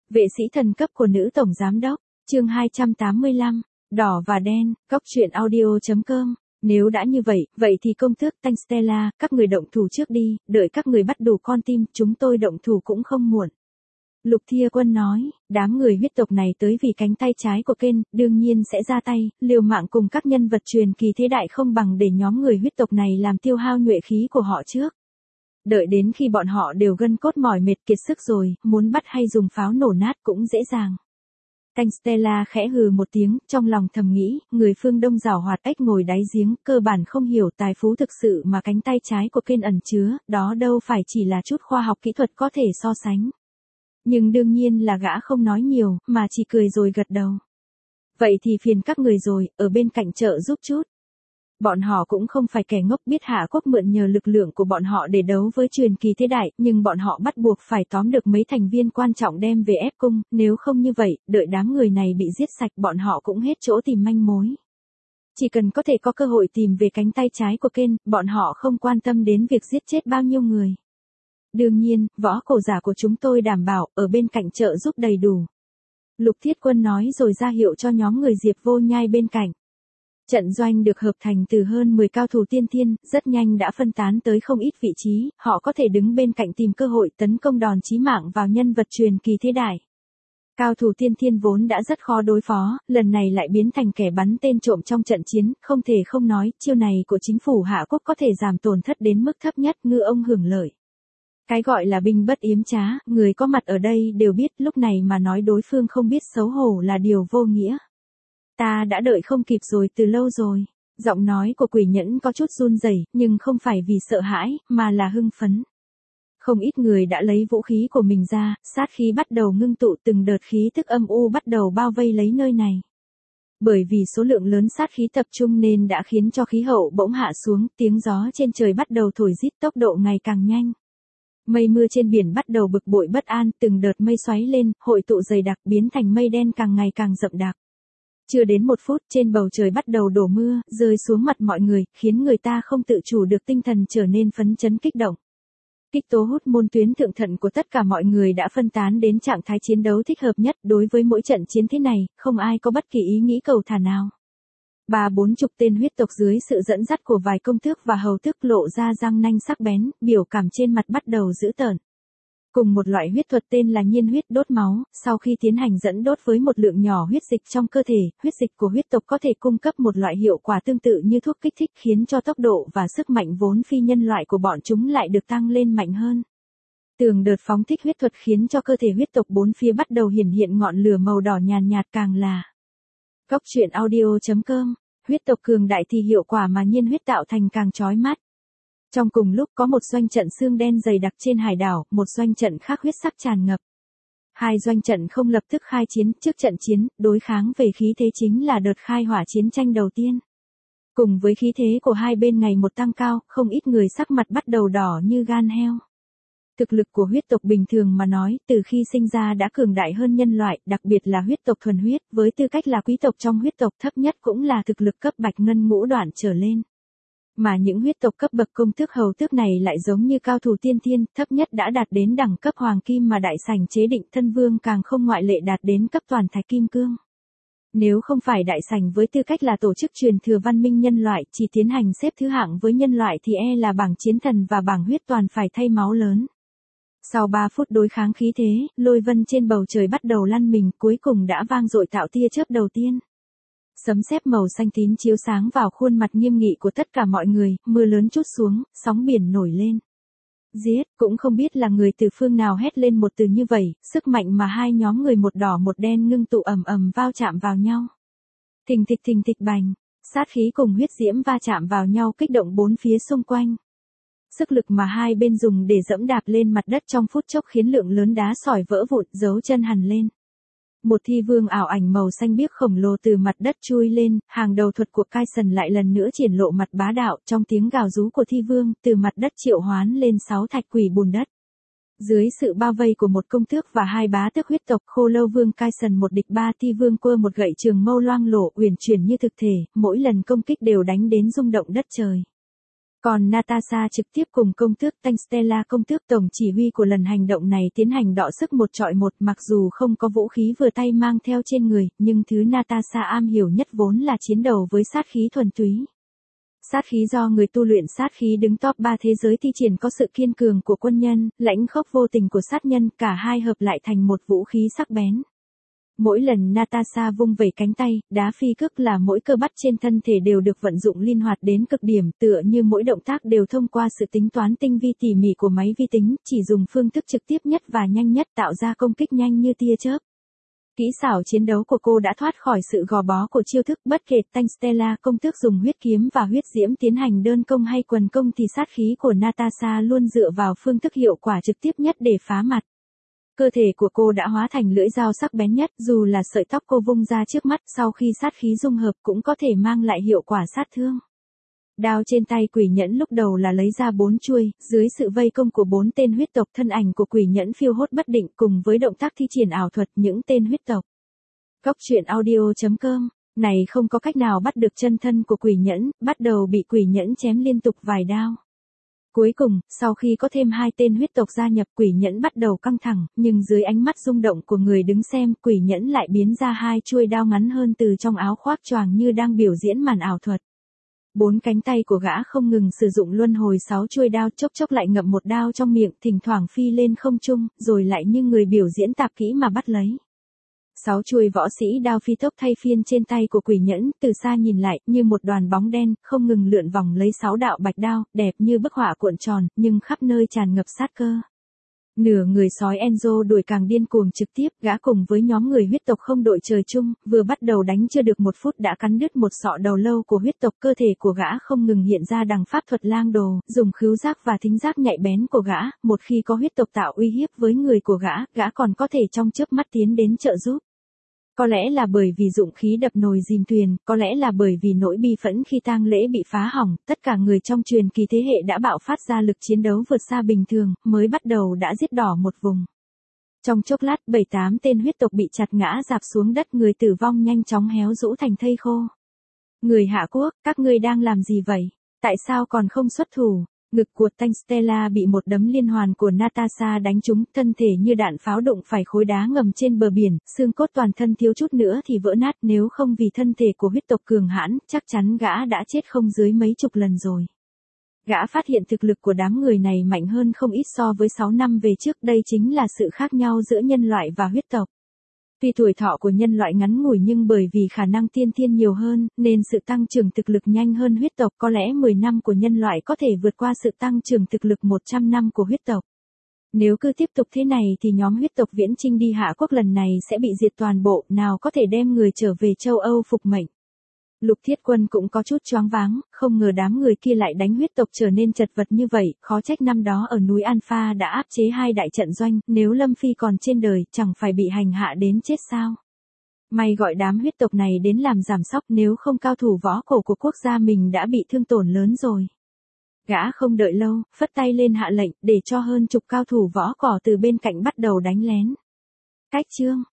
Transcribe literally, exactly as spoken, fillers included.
Vệ sĩ thần cấp của nữ tổng giám đốc, chương hai trăm tám mươi lăm, đỏ và đen, góc truyện audio chấm com. Nếu đã như vậy, vậy thì công tước Tanh Stella, các người động thủ trước đi, đợi các người bắt đủ con tim, chúng tôi động thủ cũng không muộn. Lục Thia Quân nói, đám người huyết tộc này tới vì cánh tay trái của Ken, đương nhiên sẽ ra tay, liều mạng cùng các nhân vật truyền kỳ thế đại không bằng để nhóm người huyết tộc này làm tiêu hao nhuệ khí của họ trước. Đợi đến khi bọn họ đều gân cốt mỏi mệt kiệt sức rồi, muốn bắt hay dùng pháo nổ nát cũng dễ dàng. Tanh Stella khẽ hừ một tiếng, trong lòng thầm nghĩ, người phương Đông giảo hoạt ếch ngồi đáy giếng, cơ bản không hiểu tài phú thực sự mà cánh tay trái của Ken ẩn chứa, đó đâu phải chỉ là chút khoa học kỹ thuật có thể so sánh. Nhưng đương nhiên là gã không nói nhiều, mà chỉ cười rồi gật đầu. Vậy thì phiền các người rồi, ở bên cạnh trợ giúp chút. Bọn họ cũng không phải kẻ ngốc, biết Hạ Quốc mượn nhờ lực lượng của bọn họ để đấu với truyền kỳ thế đại, nhưng bọn họ bắt buộc phải tóm được mấy thành viên quan trọng đem về ép cung, nếu không như vậy, đợi đám người này bị giết sạch bọn họ cũng hết chỗ tìm manh mối. Chỉ cần có thể có cơ hội tìm về cánh tay trái của Ken, bọn họ không quan tâm đến việc giết chết bao nhiêu người. Đương nhiên, võ cổ giả của chúng tôi đảm bảo, ở bên cạnh trợ giúp đầy đủ. Lục Thiết Quân nói rồi ra hiệu cho nhóm người Diệp Vô Nhai bên cạnh. Trận doanh được hợp thành từ hơn mười cao thủ tiên thiên, rất nhanh đã phân tán tới không ít vị trí, họ có thể đứng bên cạnh tìm cơ hội tấn công đòn chí mạng vào nhân vật truyền kỳ thế đại. Cao thủ tiên thiên vốn đã rất khó đối phó, lần này lại biến thành kẻ bắn tên trộm trong trận chiến, không thể không nói, chiêu này của chính phủ Hạ Quốc có thể giảm tổn thất đến mức thấp nhất, ngư ông hưởng lợi. Cái gọi là binh bất yếm trá, người có mặt ở đây đều biết, lúc này mà nói đối phương không biết xấu hổ là điều vô nghĩa. Ta đã đợi không kịp rồi từ lâu rồi. Giọng nói của Quỷ Nhẫn có chút run rẩy, nhưng không phải vì sợ hãi, mà là hưng phấn. Không ít người đã lấy vũ khí của mình ra, sát khí bắt đầu ngưng tụ, từng đợt khí tức âm u bắt đầu bao vây lấy nơi này. Bởi vì số lượng lớn sát khí tập trung nên đã khiến cho khí hậu bỗng hạ xuống, tiếng gió trên trời bắt đầu thổi rít, tốc độ ngày càng nhanh. Mây mưa trên biển bắt đầu bực bội bất an, từng đợt mây xoáy lên, hội tụ dày đặc biến thành mây đen càng ngày càng đậm đặc. Chưa đến một phút, trên bầu trời bắt đầu đổ mưa, rơi xuống mặt mọi người, khiến người ta không tự chủ được tinh thần trở nên phấn chấn kích động. Kích tố hút môn tuyến thượng thận của tất cả mọi người đã phân tán đến trạng thái chiến đấu thích hợp nhất, đối với mỗi trận chiến thế này, không ai có bất kỳ ý nghĩ cầu thả nào. Ba bốn chục tên huyết tộc dưới sự dẫn dắt của vài công tước và hầu tước lộ ra răng nanh sắc bén, biểu cảm trên mặt bắt đầu dữ tợn. Cùng một loại huyết thuật tên là nhiên huyết đốt máu, sau khi tiến hành dẫn đốt với một lượng nhỏ huyết dịch trong cơ thể, huyết dịch của huyết tộc có thể cung cấp một loại hiệu quả tương tự như thuốc kích thích, khiến cho tốc độ và sức mạnh vốn phi nhân loại của bọn chúng lại được tăng lên mạnh hơn. Từng đợt phóng thích huyết thuật khiến cho cơ thể huyết tộc bốn phía bắt đầu hiển hiện ngọn lửa màu đỏ nhàn nhạt, càng là góc truyện audio chấm com, huyết tộc cường đại thì hiệu quả mà nhiên huyết tạo thành càng chói mắt. Trong cùng lúc có một doanh trận xương đen dày đặc trên hải đảo, một doanh trận khác huyết sắc tràn ngập. Hai doanh trận không lập tức khai chiến, trước trận chiến, đối kháng về khí thế chính là đợt khai hỏa chiến tranh đầu tiên. Cùng với khí thế của hai bên ngày một tăng cao, không ít người sắc mặt bắt đầu đỏ như gan heo. Thực lực của huyết tộc bình thường mà nói, từ khi sinh ra đã cường đại hơn nhân loại, đặc biệt là huyết tộc thuần huyết, với tư cách là quý tộc trong huyết tộc, thấp nhất cũng là thực lực cấp bạch ngân ngũ đoạn trở lên. Mà những huyết tộc cấp bậc công tước hầu tước này lại giống như cao thủ tiên thiên, thấp nhất đã đạt đến đẳng cấp hoàng kim, mà đại sảnh chế định thân vương càng không ngoại lệ, đạt đến cấp toàn thạch kim cương. Nếu không phải đại sảnh với tư cách là tổ chức truyền thừa văn minh nhân loại, chỉ tiến hành xếp thứ hạng với nhân loại thì e là bảng chiến thần và bảng huyết toàn phải thay máu lớn. Sau ba phút đối kháng khí thế, lôi vân trên bầu trời bắt đầu lăn mình, cuối cùng đã vang dội tạo tia chớp đầu tiên. Sấm sét màu xanh tím chiếu sáng vào khuôn mặt nghiêm nghị của tất cả mọi người, mưa lớn trút xuống, sóng biển nổi lên. Giết, cũng không biết là người từ phương nào hét lên một từ như vậy, sức mạnh mà hai nhóm người một đỏ một đen ngưng tụ ầm ầm va chạm vào nhau. Thình thịch thình thịch bành, sát khí cùng huyết diễm va chạm vào nhau kích động bốn phía xung quanh. Sức lực mà hai bên dùng để dẫm đạp lên mặt đất trong phút chốc khiến lượng lớn đá sỏi vỡ vụn, dấu chân hằn lên. Một thi vương ảo ảnh màu xanh biếc khổng lồ từ mặt đất chui lên, hàng đầu thuật của Kaisen lại lần nữa triển lộ mặt bá đạo, trong tiếng gào rú của thi vương, từ mặt đất triệu hoán lên sáu thạch quỷ bùn đất. Dưới sự bao vây của một công tước và hai bá tước huyết tộc, Khô Lâu Vương Kaisen một địch ba, thi vương quơ một gậy trường mâu loang lổ, uyển chuyển như thực thể, mỗi lần công kích đều đánh đến rung động đất trời. Còn Natasha trực tiếp cùng công tước Tanh Stella công tước tổng chỉ huy của lần hành động này tiến hành đọ sức một trọi một, mặc dù không có vũ khí vừa tay mang theo trên người, nhưng thứ Natasha am hiểu nhất vốn là chiến đấu với sát khí thuần túy. Sát khí do người tu luyện sát khí đứng top ba thế giới thi triển có sự kiên cường của quân nhân, lãnh khốc vô tình của sát nhân, cả hai hợp lại thành một vũ khí sắc bén. Mỗi lần Natasha vung vẩy cánh tay, đá phi cước là mỗi cơ bắp trên thân thể đều được vận dụng linh hoạt đến cực điểm, tựa như mỗi động tác đều thông qua sự tính toán tinh vi tỉ mỉ của máy vi tính, chỉ dùng phương thức trực tiếp nhất và nhanh nhất tạo ra công kích nhanh như tia chớp. Kỹ xảo chiến đấu của cô đã thoát khỏi sự gò bó của chiêu thức, bất kể Tanh Stella công tước dùng huyết kiếm và huyết diễm tiến hành đơn công hay quần công thì sát khí của Natasha luôn dựa vào phương thức hiệu quả trực tiếp nhất để phá mặt. Cơ thể của cô đã hóa thành lưỡi dao sắc bén nhất, dù là sợi tóc cô vung ra trước mắt sau khi sát khí dung hợp cũng có thể mang lại hiệu quả sát thương. Đao trên tay quỷ nhẫn lúc đầu là lấy ra bốn chuôi, dưới sự vây công của bốn tên huyết tộc, thân ảnh của quỷ nhẫn phiêu hốt bất định cùng với động tác thi triển ảo thuật những tên huyết tộc. Góc truyện audio chấm com này không có cách nào bắt được chân thân của quỷ nhẫn, bắt đầu bị quỷ nhẫn chém liên tục vài đao. Cuối cùng, sau khi có thêm hai tên huyết tộc gia nhập, quỷ nhẫn bắt đầu căng thẳng, nhưng dưới ánh mắt rung động của người đứng xem, quỷ nhẫn lại biến ra hai chuôi đao ngắn hơn từ trong áo khoác choàng như đang biểu diễn màn ảo thuật. Bốn cánh tay của gã không ngừng sử dụng luân hồi sáu chuôi đao, chốc chốc lại ngậm một đao trong miệng, thỉnh thoảng phi lên không trung, rồi lại như người biểu diễn tạp kỹ mà bắt lấy. Sáu chuôi võ sĩ đao phi tốc thay phiên trên tay của quỷ nhẫn, từ xa nhìn lại, như một đoàn bóng đen, không ngừng lượn vòng lấy sáu đạo bạch đao, đẹp như bức họa cuộn tròn, nhưng khắp nơi tràn ngập sát cơ. Nửa người sói Enzo đuổi càng điên cuồng trực tiếp, gã cùng với nhóm người huyết tộc không đội trời chung, vừa bắt đầu đánh chưa được một phút đã cắn đứt một sọ đầu lâu của huyết tộc, cơ thể của gã không ngừng hiện ra đằng pháp thuật lang đồ, dùng khứu giác và thính giác nhạy bén của gã, một khi có huyết tộc tạo uy hiếp với người của gã, gã còn có thể trong chớp mắt tiến đến trợ giúp. Có lẽ là bởi vì dụng khí đập nồi dìm thuyền, có lẽ là bởi vì nỗi bi phẫn khi tang lễ bị phá hỏng, tất cả người trong truyền kỳ thế hệ đã bạo phát ra lực chiến đấu vượt xa bình thường, mới bắt đầu đã giết đỏ một vùng. Trong chốc lát, bảy tám tên huyết tộc bị chặt ngã rạp xuống đất, người tử vong nhanh chóng héo rũ thành thây khô. Người Hạ Quốc, các ngươi đang làm gì vậy? Tại sao còn không xuất thủ? Ngực của Tanh Stella bị một đấm liên hoàn của Natasha đánh trúng, thân thể như đạn pháo đụng phải khối đá ngầm trên bờ biển, xương cốt toàn thân thiếu chút nữa thì vỡ nát, nếu không vì thân thể của huyết tộc cường hãn, chắc chắn gã đã chết không dưới mấy chục lần rồi. Gã phát hiện thực lực của đám người này mạnh hơn không ít so với sáu năm về trước, đây chính là sự khác nhau giữa nhân loại và huyết tộc. Tuy tuổi thọ của nhân loại ngắn ngủi nhưng bởi vì khả năng tiên thiên nhiều hơn, nên sự tăng trưởng thực lực nhanh hơn huyết tộc, có lẽ mười năm của nhân loại có thể vượt qua sự tăng trưởng thực lực một trăm năm của huyết tộc. Nếu cứ tiếp tục thế này thì nhóm huyết tộc viễn chinh đi Hạ Quốc lần này sẽ bị diệt toàn bộ, nào có thể đem người trở về châu Âu phục mệnh. Lục Thiết Quân cũng có chút choáng váng, không ngờ đám người kia lại đánh huyết tộc trở nên chật vật như vậy, khó trách năm đó ở núi Alpha đã áp chế hai đại trận doanh, nếu Lâm Phi còn trên đời, chẳng phải bị hành hạ đến chết sao. May gọi đám huyết tộc này đến làm giảm sóc, nếu không cao thủ võ cổ của quốc gia mình đã bị thương tổn lớn rồi. Gã không đợi lâu, phất tay lên hạ lệnh, để cho hơn chục cao thủ võ cỏ từ bên cạnh bắt đầu đánh lén. Cách chương